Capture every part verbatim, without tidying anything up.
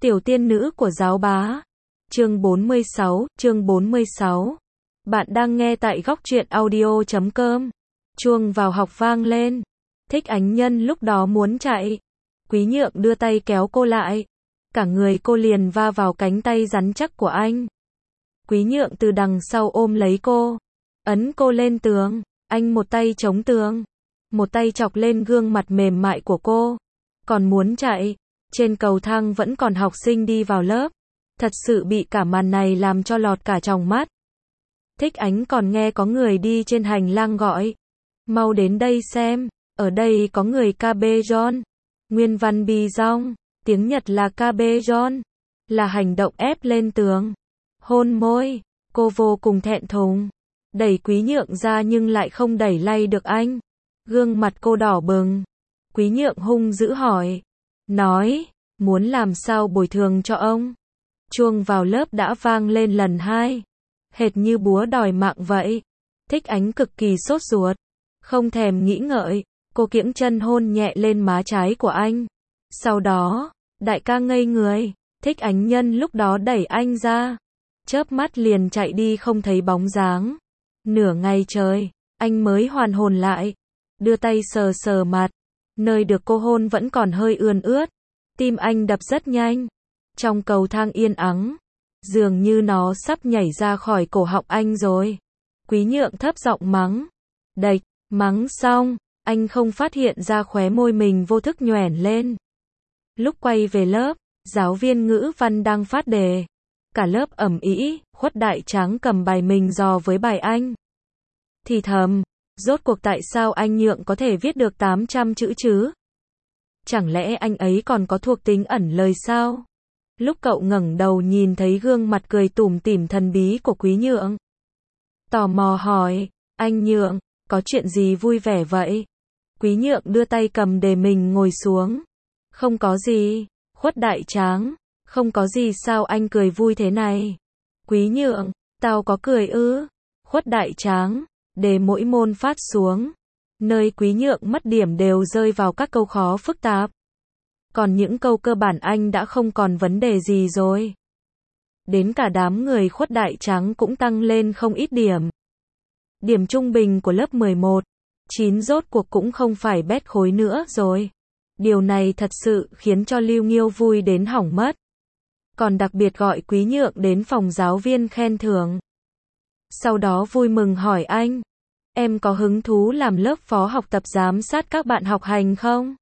Tiểu tiên nữ của giáo bá. Chương bốn mươi sáu, chương bốn mươi sáu. Bạn đang nghe tại góc truyện audio chấm com. Chuông vào học vang lên. Thích Ánh Nhân lúc đó muốn chạy. Quý Nhượng đưa tay kéo cô lại. Cả người cô liền va vào cánh tay rắn chắc của anh. Quý Nhượng từ đằng sau ôm lấy cô. Ấn cô lên tường. Anh một tay chống tường. Một tay chọc lên gương mặt mềm mại của cô. Còn muốn chạy. Trên cầu thang vẫn còn học sinh đi vào lớp. Thật sự bị cả màn này làm cho lọt cả tròng mắt. Thích Ánh còn nghe có người đi trên hành lang gọi. Mau đến đây xem, ở đây có người ca bê John. Nguyên văn bi rong, tiếng Nhật là ca bê John. Là hành động ép lên tường. Hôn môi, cô vô cùng thẹn thùng. Đẩy Quý Nhượng ra nhưng lại không đẩy lay được anh. Gương mặt cô đỏ bừng. Quý Nhượng hung dữ hỏi. Nói, muốn làm sao bồi thường cho ông? Chuông vào lớp đã vang lên lần hai. Hệt như búa đòi mạng vậy. Thích Ánh cực kỳ sốt ruột. Không thèm nghĩ ngợi, cô kiễng chân hôn nhẹ lên má trái của anh. Sau đó, đại ca ngây người. Thích Ánh Nhân lúc đó đẩy anh ra. Chớp mắt liền chạy đi không thấy bóng dáng. Nửa ngày trời, anh mới hoàn hồn lại. Đưa tay sờ sờ mặt. Nơi được cô hôn vẫn còn hơi ươn ướt. Tim anh đập rất nhanh. Trong cầu thang yên ắng. Dường như nó sắp nhảy ra khỏi cổ họng anh rồi. Quý Nhượng thấp giọng mắng. Đạch, mắng xong, anh không phát hiện ra khóe môi mình vô thức nhoẻn lên. Lúc quay về lớp, giáo viên ngữ văn đang phát đề. Cả lớp ầm ĩ, Khuất Đại Tráng cầm bài mình dò với bài anh. Thì thầm, rốt cuộc tại sao anh Nhượng có thể viết được tám trăm chữ chứ? Chẳng lẽ anh ấy còn có thuộc tính ẩn lời sao? Lúc cậu ngẩng đầu nhìn thấy gương mặt cười tủm tỉm thần bí của Quý Nhượng. Tò mò hỏi, anh Nhượng, có chuyện gì vui vẻ vậy? Quý Nhượng đưa tay cầm để mình ngồi xuống. Không có gì, Khuất Đại Tráng, không có gì sao anh cười vui thế này? Quý Nhượng, tao có cười ư? Khuất Đại Tráng, để mỗi môn phát xuống. Nơi Quý Nhượng mất điểm đều rơi vào các câu khó phức tạp. Còn những câu cơ bản anh đã không còn vấn đề gì rồi. Đến cả đám người Khuất Đại Tráng cũng tăng lên không ít điểm. Điểm trung bình của lớp mười một, chín rốt cuộc cũng không phải bét khối nữa rồi. Điều này thật sự khiến cho Lưu Nghiêu vui đến hỏng mất. Còn đặc biệt gọi Quý Nhượng đến phòng giáo viên khen thưởng. Sau đó vui mừng hỏi anh. Em có hứng thú làm lớp phó học tập giám sát các bạn học hành không?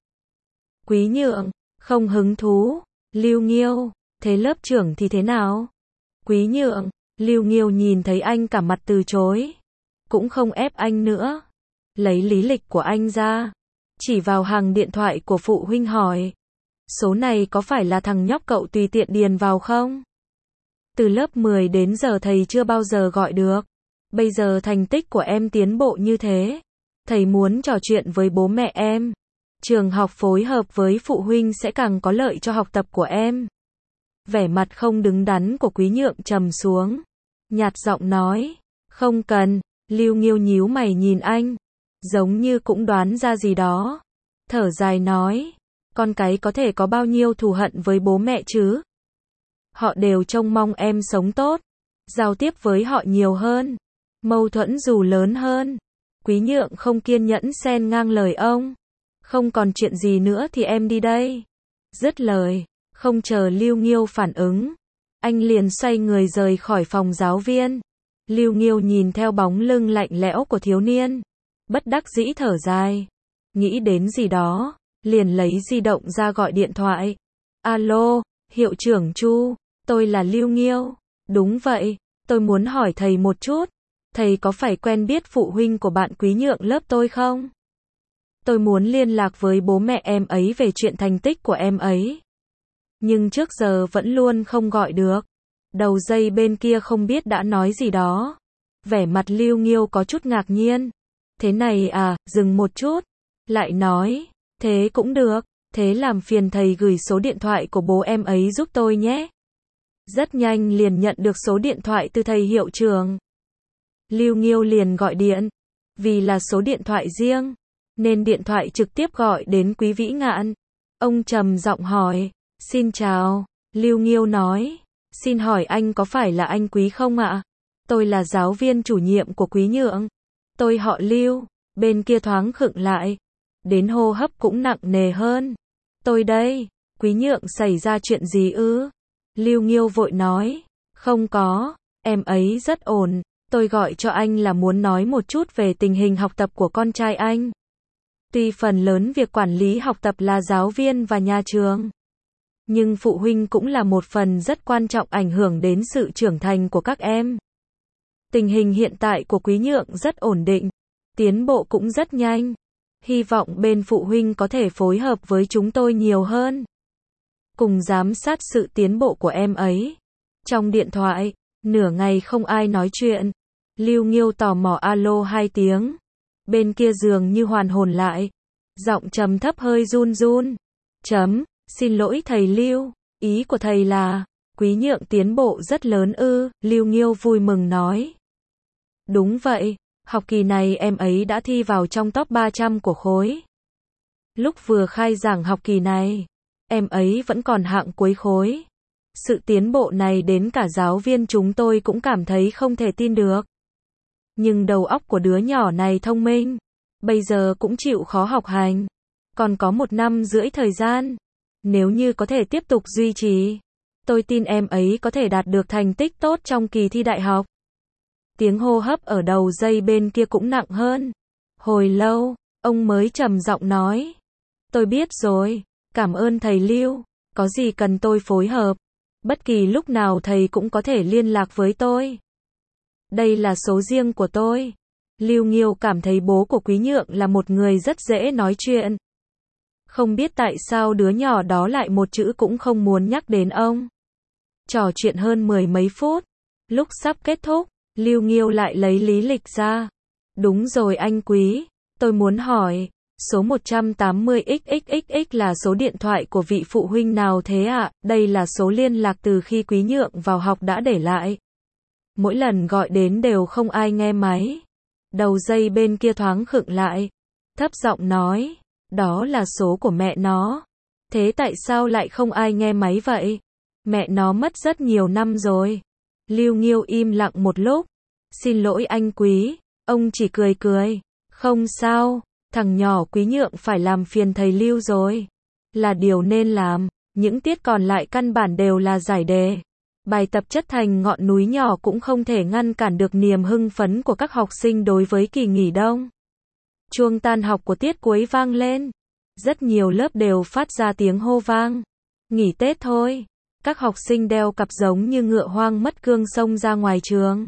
Quý Nhượng, không hứng thú. Lưu Nghiêu, thế lớp trưởng thì thế nào? Quý Nhượng, Lưu Nghiêu nhìn thấy anh cả mặt từ chối. Cũng không ép anh nữa. Lấy lý lịch của anh ra. Chỉ vào hàng điện thoại của phụ huynh hỏi. Số này có phải là thằng nhóc cậu tùy tiện điền vào không? Từ lớp mười đến giờ thầy chưa bao giờ gọi được. Bây giờ thành tích của em tiến bộ như thế. Thầy muốn trò chuyện với bố mẹ em. Trường học phối hợp với phụ huynh sẽ càng có lợi cho học tập của em. Vẻ mặt không đứng đắn của Quý Nhượng trầm xuống. Nhạt giọng nói. Không cần. Lưu Nghiêu nhíu mày nhìn anh. Giống như cũng đoán ra gì đó. Thở dài nói. Con cái có thể có bao nhiêu thù hận với bố mẹ chứ? Họ đều trông mong em sống tốt. Giao tiếp với họ nhiều hơn. Mâu thuẫn dù lớn hơn. Quý Nhượng không kiên nhẫn xen ngang lời ông. Không còn chuyện gì nữa thì em đi đây. Dứt lời, không chờ Lưu Nghiêu phản ứng. Anh liền xoay người rời khỏi phòng giáo viên. Lưu Nghiêu nhìn theo bóng lưng lạnh lẽo của thiếu niên. Bất đắc dĩ thở dài. Nghĩ đến gì đó, liền lấy di động ra gọi điện thoại. Alo, hiệu trưởng Chu, tôi là Lưu Nghiêu. Đúng vậy, tôi muốn hỏi thầy một chút. Thầy có phải quen biết phụ huynh của bạn Quý Nhượng lớp tôi không? Tôi muốn liên lạc với bố mẹ em ấy về chuyện thành tích của em ấy. Nhưng trước giờ vẫn luôn không gọi được. Đầu dây bên kia không biết đã nói gì đó. Vẻ mặt Lưu Nghiêu có chút ngạc nhiên. Thế này à, dừng một chút. Lại nói, thế cũng được. Thế làm phiền thầy gửi số điện thoại của bố em ấy giúp tôi nhé. Rất nhanh liền nhận được số điện thoại từ thầy hiệu trưởng. Lưu Nghiêu liền gọi điện. Vì là số điện thoại riêng, nên điện thoại trực tiếp gọi đến Quý Vĩ Ngạn. Ông trầm giọng hỏi, xin chào, Lưu Nghiêu nói, xin hỏi anh có phải là anh Quý không ạ? Tôi là giáo viên chủ nhiệm của Quý Nhượng. Tôi họ Lưu. Bên kia thoáng khựng lại. Đến hô hấp cũng nặng nề hơn. Tôi đây. Quý Nhượng xảy ra chuyện gì ư? Lưu Nghiêu vội nói. Không có. Em ấy rất ổn. Tôi gọi cho anh là muốn nói một chút về tình hình học tập của con trai anh. Tuy phần lớn việc quản lý học tập là giáo viên và nhà trường, nhưng phụ huynh cũng là một phần rất quan trọng ảnh hưởng đến sự trưởng thành của các em. Tình hình hiện tại của Quý Nhượng rất ổn định, tiến bộ cũng rất nhanh. Hy vọng bên phụ huynh có thể phối hợp với chúng tôi nhiều hơn, cùng giám sát sự tiến bộ của em ấy. Trong điện thoại, nửa ngày không ai nói chuyện. Lưu Nghiêu tò mò alo hai tiếng. Bên kia dường như hoàn hồn lại. Giọng trầm thấp hơi run run. Chấm, xin lỗi thầy Lưu, ý của thầy là, Quý Nhượng tiến bộ rất lớn ư, Lưu Nghiêu vui mừng nói. Đúng vậy, học kỳ này em ấy đã thi vào trong top ba trăm của khối. Lúc vừa khai giảng học kỳ này, em ấy vẫn còn hạng cuối khối. Sự tiến bộ này đến cả giáo viên chúng tôi cũng cảm thấy không thể tin được. Nhưng đầu óc của đứa nhỏ này thông minh, bây giờ cũng chịu khó học hành. Còn có một năm rưỡi thời gian. Nếu như có thể tiếp tục duy trì, tôi tin em ấy có thể đạt được thành tích tốt trong kỳ thi đại học. Tiếng hô hấp ở đầu dây bên kia cũng nặng hơn. Hồi lâu, ông mới trầm giọng nói. Tôi biết rồi, cảm ơn thầy Lưu, có gì cần tôi phối hợp. Bất kỳ lúc nào thầy cũng có thể liên lạc với tôi. Đây là số riêng của tôi. Lưu Nghiêu cảm thấy bố của Quý Nhượng là một người rất dễ nói chuyện. Không biết tại sao đứa nhỏ đó lại một chữ cũng không muốn nhắc đến ông. Trò chuyện hơn mười mấy phút. Lúc sắp kết thúc, Lưu Nghiêu lại lấy lý lịch ra. Đúng rồi anh Quý, tôi muốn hỏi, số một trăm tám mươi x x x x là số điện thoại của vị phụ huynh nào thế ạ? À? Đây là số liên lạc từ khi Quý Nhượng vào học đã để lại. Mỗi lần gọi đến đều không ai nghe máy. Đầu dây bên kia thoáng khựng lại. Thấp giọng nói, đó là số của mẹ nó. Thế tại sao lại không ai nghe máy vậy? Mẹ nó mất rất nhiều năm rồi. Lưu Nghiêu im lặng một lúc. Xin lỗi anh Quý. Ông chỉ cười cười. Không sao, thằng nhỏ Quý Nhượng phải làm phiền thầy Lưu rồi. Là điều nên làm. Những tiết còn lại căn bản đều là giải đề. Bài tập chất thành ngọn núi nhỏ cũng không thể ngăn cản được niềm hưng phấn của các học sinh đối với kỳ nghỉ đông. Chuông tan học của tiết cuối vang lên. Rất nhiều lớp đều phát ra tiếng hô vang. Nghỉ Tết thôi. Các học sinh đeo cặp giống như ngựa hoang mất cương xông ra ngoài trường.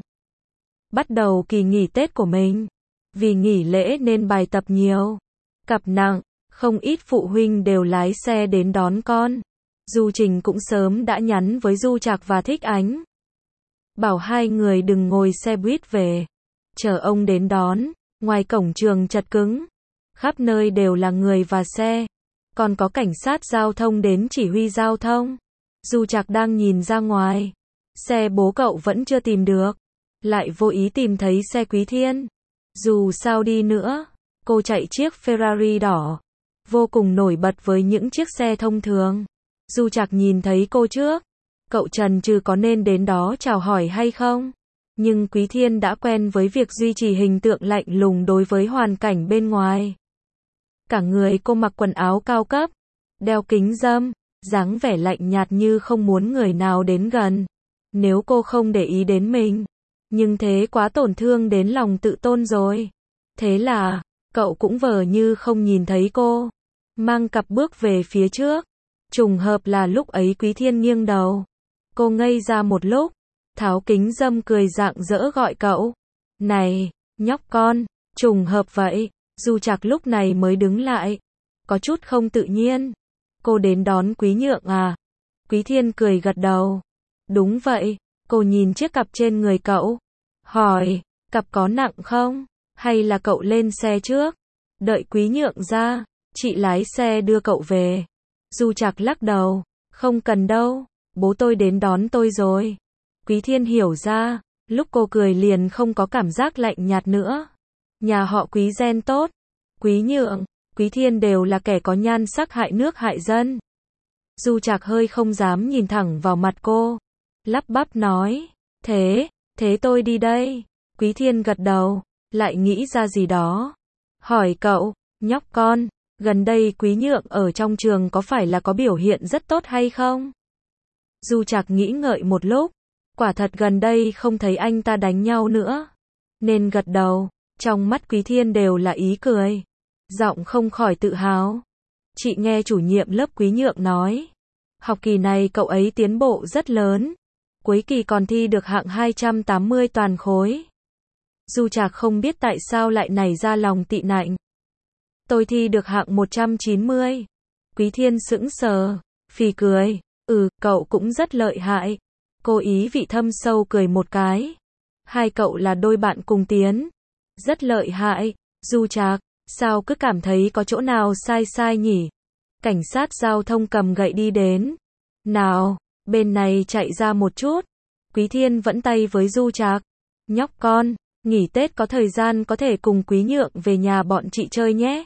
Bắt đầu kỳ nghỉ Tết của mình. Vì nghỉ lễ nên bài tập nhiều. Cặp nặng, không ít phụ huynh đều lái xe đến đón con. Du Trình cũng sớm đã nhắn với Du Trạc và Thích Ánh. Bảo hai người đừng ngồi xe buýt về. Chờ ông đến đón. Ngoài cổng trường chật cứng. Khắp nơi đều là người và xe. Còn có cảnh sát giao thông đến chỉ huy giao thông. Du Trạc đang nhìn ra ngoài. Xe bố cậu vẫn chưa tìm được. Lại vô ý tìm thấy xe Quý Thiên. Dù sao đi nữa, cô chạy chiếc Ferrari đỏ. Vô cùng nổi bật với những chiếc xe thông thường. Du Trạc nhìn thấy cô trước. Cậu chần chừ có nên đến đó chào hỏi hay không? Nhưng Quý Thiên đã quen với việc duy trì hình tượng lạnh lùng đối với hoàn cảnh bên ngoài. Cả người cô mặc quần áo cao cấp, đeo kính râm, dáng vẻ lạnh nhạt như không muốn người nào đến gần. Nếu cô không để ý đến mình, nhưng thế quá tổn thương đến lòng tự tôn rồi. Thế là, cậu cũng vờ như không nhìn thấy cô. Mang cặp bước về phía trước. Trùng hợp là lúc ấy Quý Thiên nghiêng đầu. Cô ngây ra một lúc. Tháo kính râm cười rạng rỡ gọi cậu. Này, nhóc con, trùng hợp vậy. Du Trạc lúc này mới đứng lại. Có chút không tự nhiên. Cô đến đón Quý Nhượng à? Quý Thiên cười gật đầu. Đúng vậy. Cô nhìn chiếc cặp trên người cậu. Hỏi, cặp có nặng không? Hay là cậu lên xe trước? Đợi Quý Nhượng ra, chị lái xe đưa cậu về. Du Trạc lắc đầu. Không cần đâu. Bố tôi đến đón tôi rồi. Quý Thiên hiểu ra. Lúc cô cười liền không có cảm giác lạnh nhạt nữa. Nhà họ Quý gen tốt. Quý Nhượng, Quý Thiên đều là kẻ có nhan sắc hại nước hại dân. Du Trạc hơi không dám nhìn thẳng vào mặt cô. Lắp bắp nói. Thế, thế tôi đi đây. Quý Thiên gật đầu, lại nghĩ ra gì đó. Hỏi cậu, nhóc con, gần đây Quý Nhượng ở trong trường có phải là có biểu hiện rất tốt hay không? Du Trạc nghĩ ngợi một lúc. Quả thật gần đây không thấy anh ta đánh nhau nữa. Nên gật đầu, trong mắt Quý Thiên đều là ý cười. Giọng không khỏi tự hào. Chị nghe chủ nhiệm lớp Quý Nhượng nói. Học kỳ này cậu ấy tiến bộ rất lớn. Cuối kỳ còn thi được hạng hai trăm tám mươi toàn khối. Du Trạc không biết tại sao lại nảy ra lòng tị nạnh. Tôi thi được hạng một trăm chín mươi. Quý Thiên sững sờ, phì cười. Ừ, cậu cũng rất lợi hại. Cô ý vị thâm sâu cười một cái. Hai cậu là đôi bạn cùng tiến. Rất lợi hại. Du Trạc, sao cứ cảm thấy có chỗ nào sai sai nhỉ? Cảnh sát giao thông cầm gậy đi đến. Nào, bên này chạy ra một chút. Quý Thiên vẫn tay với Du Trạc. Nhóc con, nghỉ Tết có thời gian có thể cùng Quý Nhượng về nhà bọn chị chơi nhé.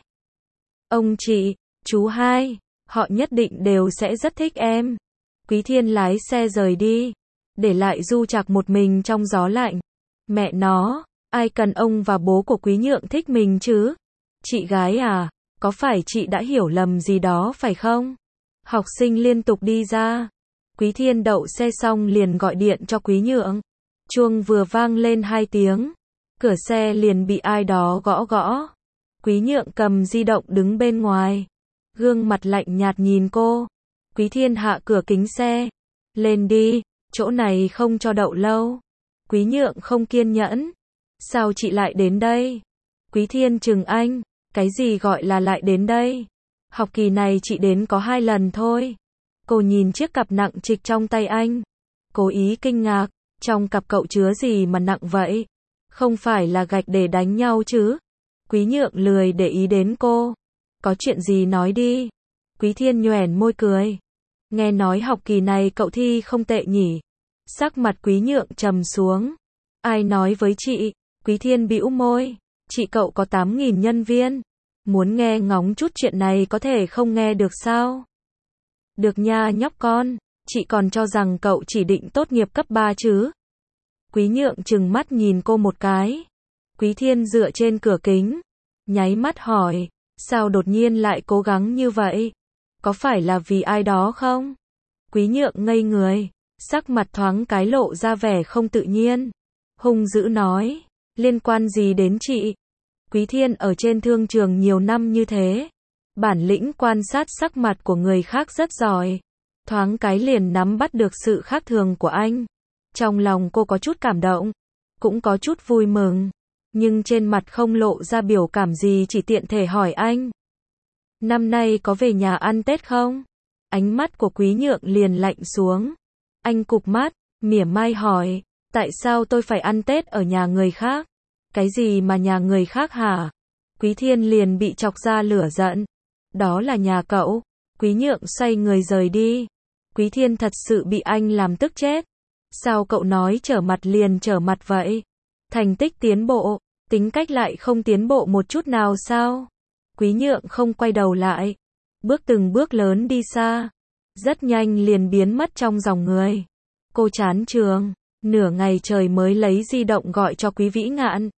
Ông chị, chú hai, họ nhất định đều sẽ rất thích em. Quý Thiên lái xe rời đi, để lại Du Trạc một mình trong gió lạnh. Mẹ nó, ai cần ông và bố của Quý Nhượng thích mình chứ? Chị gái à, có phải chị đã hiểu lầm gì đó phải không? Học sinh liên tục đi ra. Quý Thiên đậu xe xong liền gọi điện cho Quý Nhượng. Chuông vừa vang lên hai tiếng, cửa xe liền bị ai đó gõ gõ. Quý Nhượng cầm di động đứng bên ngoài, gương mặt lạnh nhạt nhìn cô. Quý Thiên hạ cửa kính xe. Lên đi, chỗ này không cho đậu lâu. Quý Nhượng không kiên nhẫn. Sao chị lại đến đây? Quý Thiên trừng anh. Cái gì gọi là lại đến đây? Học kỳ này chị đến có hai lần thôi. Cô nhìn chiếc cặp nặng trịch trong tay anh. Cố ý kinh ngạc. Trong cặp cậu chứa gì mà nặng vậy? Không phải là gạch để đánh nhau chứ? Quý Nhượng lười để ý đến cô. Có chuyện gì nói đi. Quý Thiên nhoẻn môi cười. Nghe nói học kỳ này cậu thi không tệ nhỉ? Sắc mặt Quý Nhượng trầm xuống. Ai nói với chị? Quý Thiên bĩu môi. Chị cậu có tám nghìn nhân viên. Muốn nghe ngóng chút chuyện này có thể không nghe được sao? Được nha nhóc con. Chị còn cho rằng cậu chỉ định tốt nghiệp cấp ba chứ? Quý Nhượng trừng mắt nhìn cô một cái. Quý Thiên dựa trên cửa kính, nháy mắt hỏi. Sao đột nhiên lại cố gắng như vậy? Có phải là vì ai đó không? Quý Nhượng ngây người, sắc mặt thoáng cái lộ ra vẻ không tự nhiên. Hung dữ nói. Liên quan gì đến chị? Quý Thiên ở trên thương trường nhiều năm như thế. Bản lĩnh quan sát sắc mặt của người khác rất giỏi. Thoáng cái liền nắm bắt được sự khác thường của anh. Trong lòng cô có chút cảm động, cũng có chút vui mừng. Nhưng trên mặt không lộ ra biểu cảm gì, chỉ tiện thể hỏi anh. Năm nay có về nhà ăn Tết không? Ánh mắt của Quý Nhượng liền lạnh xuống. Anh cụp mắt, mỉa mai hỏi. Tại sao tôi phải ăn Tết ở nhà người khác? Cái gì mà nhà người khác hả? Quý Thiên liền bị chọc ra lửa giận. Đó là nhà cậu. Quý Nhượng xoay người rời đi. Quý Thiên thật sự bị anh làm tức chết. Sao cậu nói trở mặt liền trở mặt vậy? Thành tích tiến bộ, tính cách lại không tiến bộ một chút nào sao? Quý Nhượng không quay đầu lại. Bước từng bước lớn đi xa. Rất nhanh liền biến mất trong dòng người. Cô chán trường. Nửa ngày trời mới lấy di động gọi cho Quý Vĩ Ngạn.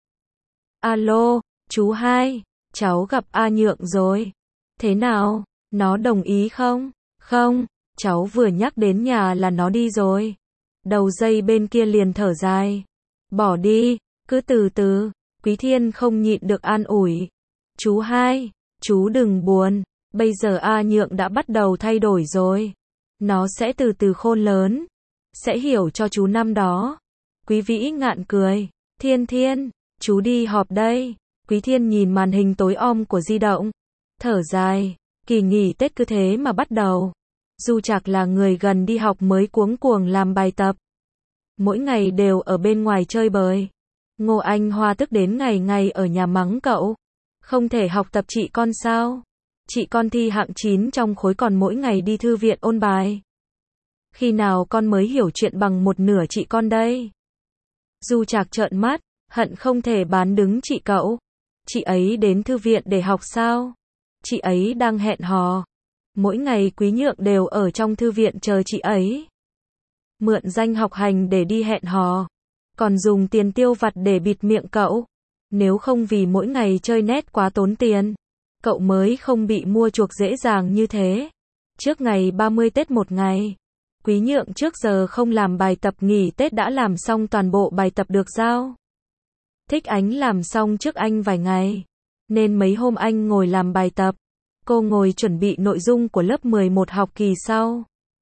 Alo, chú hai. Cháu gặp A Nhượng rồi. Thế nào? Nó đồng ý không? Không, cháu vừa nhắc đến nhà là nó đi rồi. Đầu dây bên kia liền thở dài. Bỏ đi, cứ từ từ. Quý Thiên không nhịn được an ủi. Chú hai, chú đừng buồn. Bây giờ A Nhượng đã bắt đầu thay đổi rồi. Nó sẽ từ từ khôn lớn. Sẽ hiểu cho chú năm đó. Quý Vĩ Ngạn cười. Thiên Thiên, chú đi họp đây. Quý Thiên nhìn màn hình tối om của di động. Thở dài. Kỳ nghỉ Tết cứ thế mà bắt đầu. Du Trạc là người gần đi học mới cuống cuồng làm bài tập. Mỗi ngày đều ở bên ngoài chơi bời. Ngô Anh Hoa tức đến ngày ngày ở nhà mắng cậu. Không thể học tập chị con sao? Chị con thi hạng chín trong khối còn mỗi ngày đi thư viện ôn bài. Khi nào con mới hiểu chuyện bằng một nửa chị con đây? Du Trạc trợn mắt, hận không thể bán đứng chị cậu. Chị ấy đến thư viện để học sao? Chị ấy đang hẹn hò. Mỗi ngày Quý Nhượng đều ở trong thư viện chờ chị ấy. Mượn danh học hành để đi hẹn hò. Còn dùng tiền tiêu vặt để bịt miệng cậu. Nếu không vì mỗi ngày chơi net quá tốn tiền, cậu mới không bị mua chuộc dễ dàng như thế. Trước ngày ba mươi Tết một ngày, Quý Nhượng trước giờ không làm bài tập nghỉ Tết đã làm xong toàn bộ bài tập được giao. Thích Ánh làm xong trước anh vài ngày, nên mấy hôm anh ngồi làm bài tập, cô ngồi chuẩn bị nội dung của lớp mười một học kỳ sau.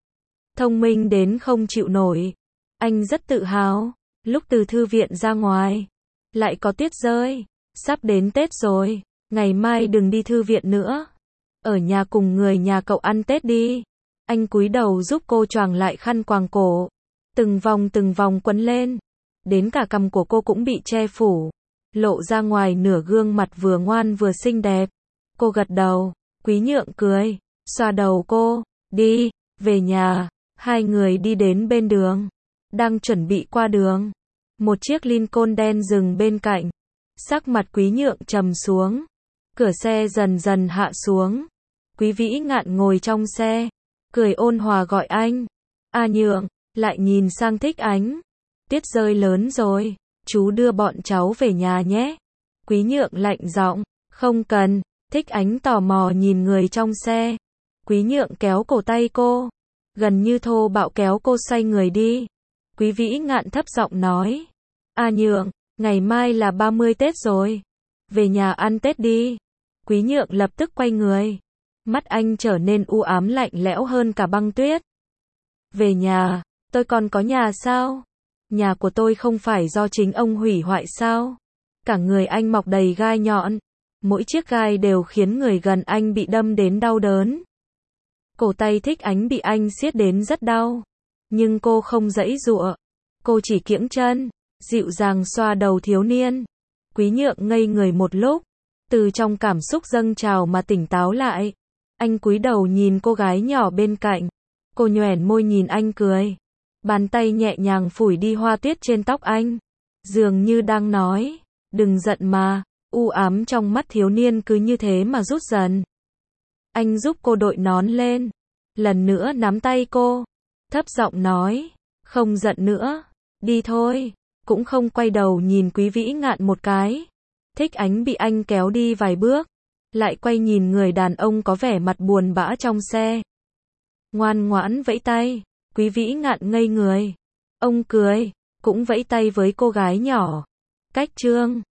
Thông minh đến không chịu nổi. Anh rất tự hào, lúc từ thư viện ra ngoài, lại có tuyết rơi. Sắp đến Tết rồi, ngày mai đừng đi thư viện nữa. Ở nhà cùng người nhà cậu ăn Tết đi. Anh cúi đầu giúp cô choàng lại khăn quàng cổ. Từng vòng từng vòng quấn lên. Đến cả cằm của cô cũng bị che phủ. Lộ ra ngoài nửa gương mặt vừa ngoan vừa xinh đẹp. Cô gật đầu, Quý Nhượng cười, xoa đầu cô, đi, về nhà. Hai người đi đến bên đường. Đang chuẩn bị qua đường. Một chiếc Lincoln đen dừng bên cạnh. Sắc mặt Quý Nhượng trầm xuống. Cửa xe dần dần hạ xuống. Quý Vĩ Ngạn ngồi trong xe, cười ôn hòa gọi anh. A Nhượng, lại nhìn sang Thích Ánh. Tuyết rơi lớn rồi, chú đưa bọn cháu về nhà nhé. Quý Nhượng lạnh giọng, không cần. Thích Ánh tò mò nhìn người trong xe. Quý Nhượng kéo cổ tay cô, gần như thô bạo kéo cô xoay người đi. Quý Vĩ Ngạn thấp giọng nói, A Nhượng, ngày mai là ba mươi Tết rồi. Về nhà ăn Tết đi. Quý Nhượng lập tức quay người. Mắt anh trở nên u ám lạnh lẽo hơn cả băng tuyết. Về nhà, tôi còn có nhà sao? Nhà của tôi không phải do chính ông hủy hoại sao? Cả người anh mọc đầy gai nhọn. Mỗi chiếc gai đều khiến người gần anh bị đâm đến đau đớn. Cổ tay Thích Ánh bị anh siết đến rất đau. Nhưng cô không giãy giụa. Cô chỉ kiễng chân, dịu dàng xoa đầu thiếu niên. Quý Nhượng ngây người một lúc. Từ trong cảm xúc dâng trào mà tỉnh táo lại. Anh cúi đầu nhìn cô gái nhỏ bên cạnh. Cô nhoẻn môi nhìn anh cười. Bàn tay nhẹ nhàng phủi đi hoa tuyết trên tóc anh. Dường như đang nói, đừng giận mà. U ám trong mắt thiếu niên cứ như thế mà rút dần. Anh giúp cô đội nón lên. Lần nữa nắm tay cô. Thấp giọng nói, không giận nữa. Đi thôi. Cũng không quay đầu nhìn Quý Vĩ Ngạn một cái. Thích Ánh bị anh kéo đi vài bước. Lại quay nhìn người đàn ông có vẻ mặt buồn bã trong xe. Ngoan ngoãn vẫy tay. Quý Vĩ Ngạn ngây người. Ông cười, cũng vẫy tay với cô gái nhỏ. Cách chương